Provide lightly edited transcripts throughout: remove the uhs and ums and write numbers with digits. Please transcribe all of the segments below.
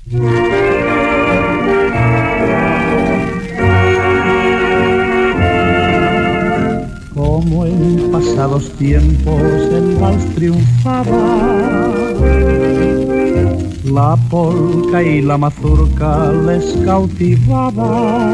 Como en pasados tiempos el vals triunfaba, la polca y la mazurca les cautivaba.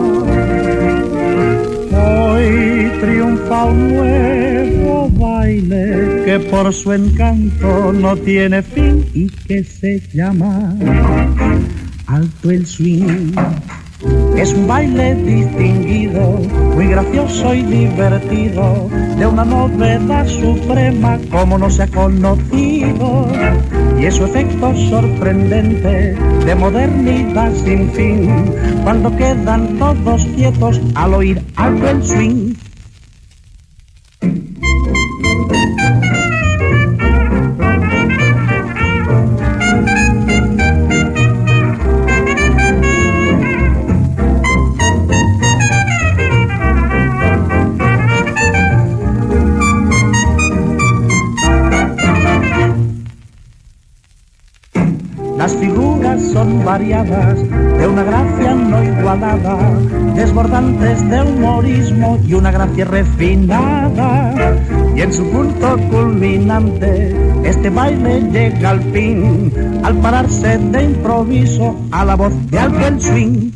Hoy triunfa un nuevo baile que por su encanto no tiene fin y que se llama Alto el Swing. Es un baile distinguido, muy gracioso y divertido, de una novedad suprema como no se ha conocido. Y es su efecto sorprendente, de modernidad sin fin, cuando quedan todos quietos al oír Alto el Swing. Las figuras son variadas, de una gracia no igualada, desbordantes de humorismo y una gracia refinada. Y en su punto culminante, este baile llega al fin, al pararse de improviso a la voz de Alto el Swing.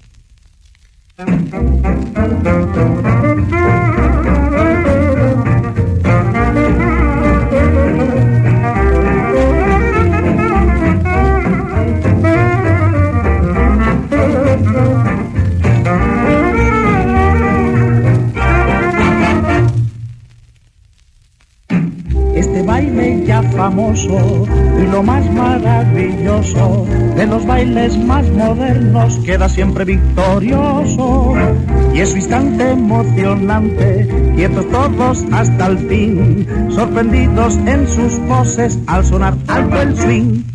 Este baile ya famoso y lo más maravilloso de los bailes más modernos queda siempre victorioso. Y es su instante emocionante, quietos todos hasta el fin, sorprendidos en sus poses al sonar Alto el Swing.